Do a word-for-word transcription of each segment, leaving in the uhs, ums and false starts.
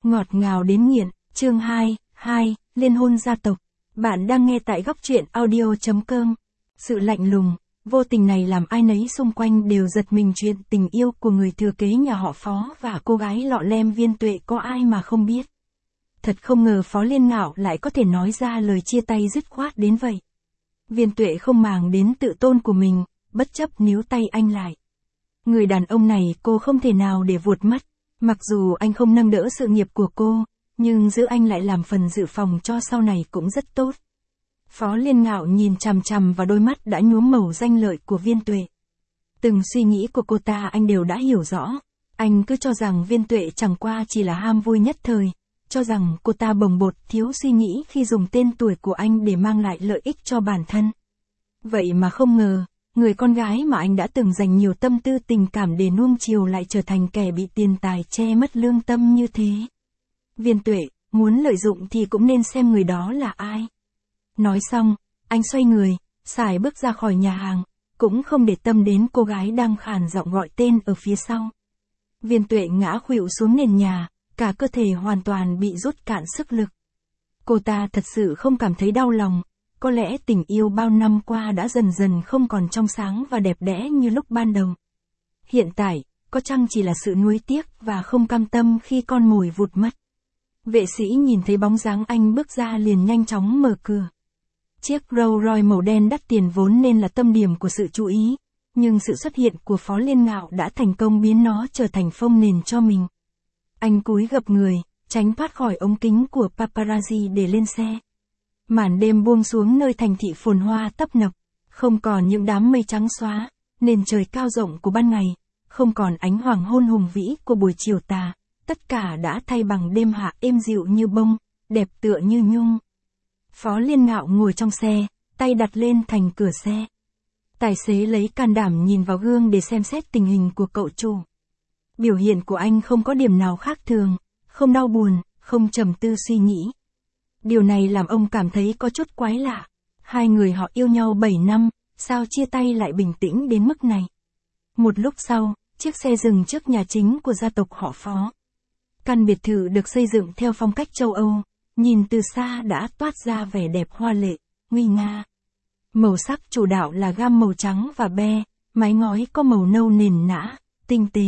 Ngọt ngào đến nghiện, chương hai, hai, liên hôn gia tộc. Bạn đang nghe tại góc truyện audio chấm com. Sự lạnh lùng, vô tình này làm ai nấy xung quanh đều giật mình. Chuyện tình yêu của người thừa kế nhà họ Phó và cô gái lọ lem Viên Tuệ có ai mà không biết. Thật không ngờ Phó Liên Ngạo lại có thể nói ra lời chia tay dứt khoát đến vậy. Viên Tuệ không màng đến tự tôn của mình, bất chấp níu tay anh lại. Người đàn ông này cô không thể nào để vụt mất. Mặc dù anh không nâng đỡ sự nghiệp của cô, nhưng giữ anh lại làm phần dự phòng cho sau này cũng rất tốt. Phó Liên Ngạo nhìn chằm chằm vào đôi mắt đã nhuốm màu danh lợi của Viên Tuệ. Từng suy nghĩ của cô ta anh đều đã hiểu rõ. Anh cứ cho rằng Viên Tuệ chẳng qua chỉ là ham vui nhất thời, cho rằng cô ta bồng bột thiếu suy nghĩ khi dùng tên tuổi của anh để mang lại lợi ích cho bản thân. Vậy mà không ngờ, người con gái mà anh đã từng dành nhiều tâm tư tình cảm để nuông chiều lại trở thành kẻ bị tiền tài che mất lương tâm như thế. Viên Tuệ, muốn lợi dụng thì cũng nên xem người đó là ai. Nói xong, anh xoay người, sải bước ra khỏi nhà hàng, cũng không để tâm đến cô gái đang khàn giọng gọi tên ở phía sau. Viên Tuệ ngã khuỵu xuống nền nhà, cả cơ thể hoàn toàn bị rút cạn sức lực. Cô ta thật sự không cảm thấy đau lòng. Có lẽ tình yêu bao năm qua đã dần dần không còn trong sáng và đẹp đẽ như lúc ban đầu. Hiện tại, có chăng chỉ là sự nuối tiếc và không cam tâm khi con mồi vụt mất. Vệ sĩ nhìn thấy bóng dáng anh bước ra liền nhanh chóng mở cửa. Chiếc Rolls Royce màu đen đắt tiền vốn nên là tâm điểm của sự chú ý, nhưng sự xuất hiện của Phó Liên Ngạo đã thành công biến nó trở thành phông nền cho mình. Anh cúi gập người, tránh thoát khỏi ống kính của paparazzi để lên xe. Màn đêm buông xuống nơi thành thị phồn hoa tấp nập, không còn những đám mây trắng xóa, nền trời cao rộng của ban ngày, không còn ánh hoàng hôn hùng vĩ của buổi chiều tà, tất cả đã thay bằng đêm hạ êm dịu như bông, đẹp tựa như nhung. Phó Liên Ngạo ngồi trong xe, tay đặt lên thành cửa xe. Tài xế lấy can đảm nhìn vào gương để xem xét tình hình của cậu chủ. Biểu hiện của anh không có điểm nào khác thường, không đau buồn, không trầm tư suy nghĩ. Điều này làm ông cảm thấy có chút quái lạ. Hai người họ yêu nhau bảy năm, sao chia tay lại bình tĩnh đến mức này? Một lúc sau, chiếc xe dừng trước nhà chính của gia tộc họ Phó. Căn biệt thự được xây dựng theo phong cách châu Âu, nhìn từ xa đã toát ra vẻ đẹp hoa lệ, nguy nga. Màu sắc chủ đạo là gam màu trắng và be, mái ngói có màu nâu nền nã, tinh tế.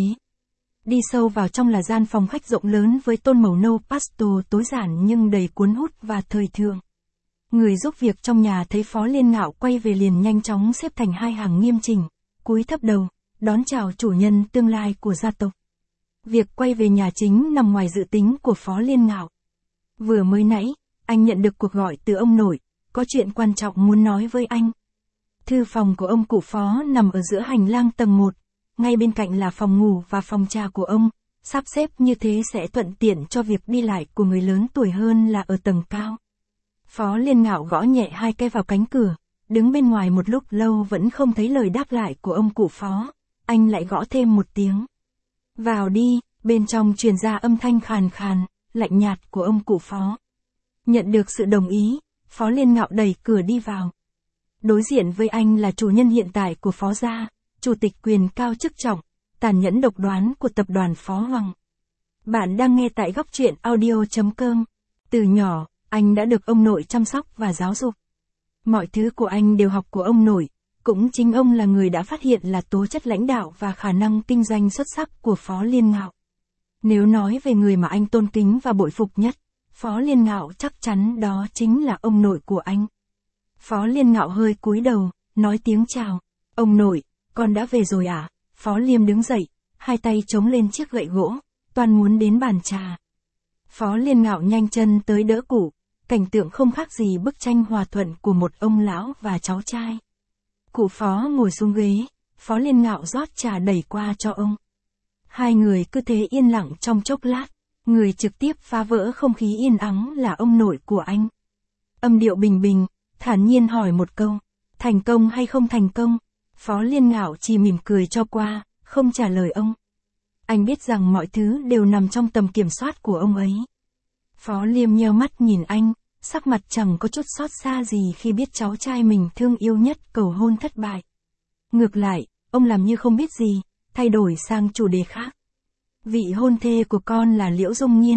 Đi sâu vào trong là gian phòng khách rộng lớn với tông màu nâu pastel tối giản nhưng đầy cuốn hút và thời thượng. Người giúp việc trong nhà thấy Phó Liên Ngạo quay về liền nhanh chóng xếp thành hai hàng nghiêm chỉnh, cúi thấp đầu, đón chào chủ nhân tương lai của gia tộc. Việc quay về nhà chính nằm ngoài dự tính của Phó Liên Ngạo. Vừa mới nãy, anh nhận được cuộc gọi từ ông nội, có chuyện quan trọng muốn nói với anh. Thư phòng của ông cụ Phó nằm ở giữa hành lang tầng một. Ngay bên cạnh là phòng ngủ và phòng trà của ông, sắp xếp như thế sẽ thuận tiện cho việc đi lại của người lớn tuổi hơn là ở tầng cao. Phó Liên Ngạo gõ nhẹ hai cái vào cánh cửa, đứng bên ngoài một lúc lâu vẫn không thấy lời đáp lại của ông cụ Phó, anh lại gõ thêm một tiếng. Vào đi, bên trong truyền ra âm thanh khàn khàn, lạnh nhạt của ông cụ Phó. Nhận được sự đồng ý, Phó Liên Ngạo đẩy cửa đi vào. Đối diện với anh là chủ nhân hiện tại của Phó gia. Chủ tịch quyền cao chức trọng, tàn nhẫn độc đoán của tập đoàn Phó Hoàng. Bạn đang nghe tại góc truyện audio chấm com. Từ nhỏ, anh đã được ông nội chăm sóc và giáo dục. Mọi thứ của anh đều học của ông nội, cũng chính ông là người đã phát hiện là tố chất lãnh đạo và khả năng kinh doanh xuất sắc của Phó Liên Ngạo. Nếu nói về người mà anh tôn kính và bội phục nhất, Phó Liên Ngạo chắc chắn đó chính là ông nội của anh. Phó Liên Ngạo hơi cúi đầu, nói tiếng chào. Ông nội, con đã về rồi à? Phó Liêm đứng dậy, hai tay chống lên chiếc gậy gỗ, toan muốn đến bàn trà. Phó Liên Ngạo nhanh chân tới đỡ cụ, cảnh tượng không khác gì bức tranh hòa thuận của một ông lão và cháu trai. Cụ Phó ngồi xuống ghế, Phó Liên Ngạo rót trà đẩy qua cho ông. Hai người cứ thế yên lặng trong chốc lát, người trực tiếp phá vỡ không khí yên ắng là ông nội của anh. Âm điệu bình bình, thản nhiên hỏi một câu, thành công hay không thành công? Phó Liên Ngạo chỉ mỉm cười cho qua, không trả lời ông. Anh biết rằng mọi thứ đều nằm trong tầm kiểm soát của ông ấy. Phó Liêm nheo mắt nhìn anh, sắc mặt chẳng có chút xót xa gì khi biết cháu trai mình thương yêu nhất cầu hôn thất bại. Ngược lại, ông làm như không biết gì, thay đổi sang chủ đề khác. Vị hôn thê của con là Liễu Dung Nhiên,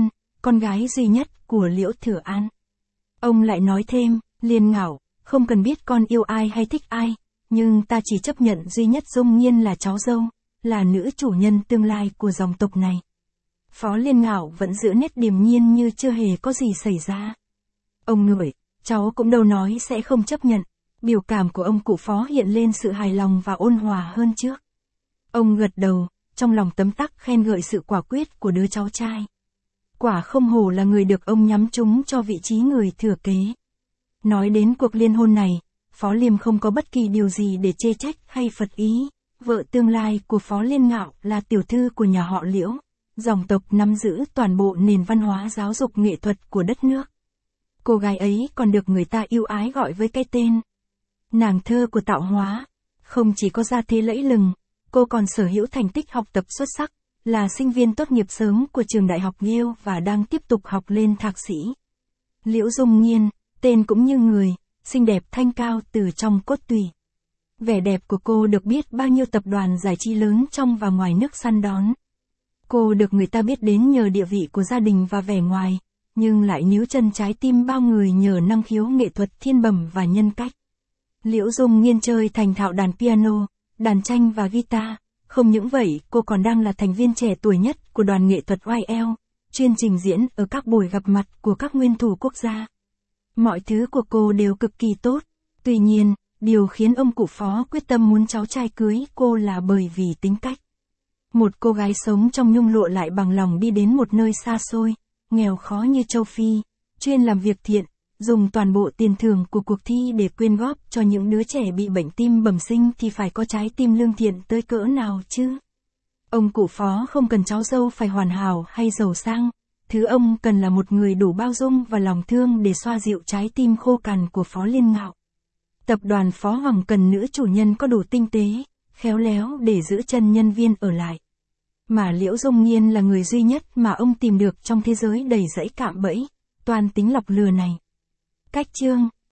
con gái duy nhất của Liễu Thừa An. Ông lại nói thêm, Liên Ngạo, không cần biết con yêu ai hay thích ai, nhưng ta chỉ chấp nhận duy nhất Dung Nhiên là cháu dâu, là nữ chủ nhân tương lai của dòng tộc này. Phó Liên Ngạo vẫn giữ nét điềm nhiên như chưa hề có gì xảy ra. Ông ngửi, cháu cũng đâu nói sẽ không chấp nhận. Biểu cảm của ông cụ Phó hiện lên sự hài lòng và ôn hòa hơn trước. Ông gật đầu, trong lòng tấm tắc khen ngợi sự quả quyết của đứa cháu trai. Quả không hổ là người được ông nhắm trúng cho vị trí người thừa kế. Nói đến cuộc liên hôn này, Phó Liêm không có bất kỳ điều gì để chê trách hay phật ý. Vợ tương lai của Phó Liên Ngạo là tiểu thư của nhà họ Liễu, dòng tộc nắm giữ toàn bộ nền văn hóa giáo dục nghệ thuật của đất nước. Cô gái ấy còn được người ta yêu ái gọi với cái tên nàng thơ của tạo hóa. Không chỉ có gia thế lẫy lừng, cô còn sở hữu thành tích học tập xuất sắc, là sinh viên tốt nghiệp sớm của trường đại học Yale và đang tiếp tục học lên thạc sĩ. Liễu Dung Nhiên, tên cũng như người, xinh đẹp thanh cao từ trong cốt tủy. Vẻ đẹp của cô được biết bao nhiêu tập đoàn giải trí lớn trong và ngoài nước săn đón. Cô được người ta biết đến nhờ địa vị của gia đình và vẻ ngoài, nhưng lại níu chân trái tim bao người nhờ năng khiếu nghệ thuật thiên bẩm và nhân cách. Liễu Dung Nhiên chơi thành thạo đàn piano, đàn tranh và guitar. Không những vậy, cô còn đang là thành viên trẻ tuổi nhất của đoàn nghệ thuật o i eo, chuyên trình diễn ở các buổi gặp mặt của các nguyên thủ quốc gia. Mọi thứ của cô đều cực kỳ tốt. Tuy nhiên, điều khiến ông cụ Phó quyết tâm muốn cháu trai cưới cô là bởi vì tính cách. Một cô gái sống trong nhung lụa lại bằng lòng đi đến một nơi xa xôi, nghèo khó như châu Phi, chuyên làm việc thiện, dùng toàn bộ tiền thưởng của cuộc thi để quyên góp cho những đứa trẻ bị bệnh tim bẩm sinh thì phải có trái tim lương thiện tới cỡ nào chứ? Ông cụ Phó không cần cháu dâu phải hoàn hảo hay giàu sang, thứ ông cần là một người đủ bao dung và lòng thương để xoa dịu trái tim khô cằn của Phó Liên Ngạo. Tập đoàn Phó Hoàng cần nữ chủ nhân có đủ tinh tế, khéo léo để giữ chân nhân viên ở lại. Mà Liễu Dung Nhiên là người duy nhất mà ông tìm được trong thế giới đầy rẫy cạm bẫy, toan tính lọc lừa này. Cách chương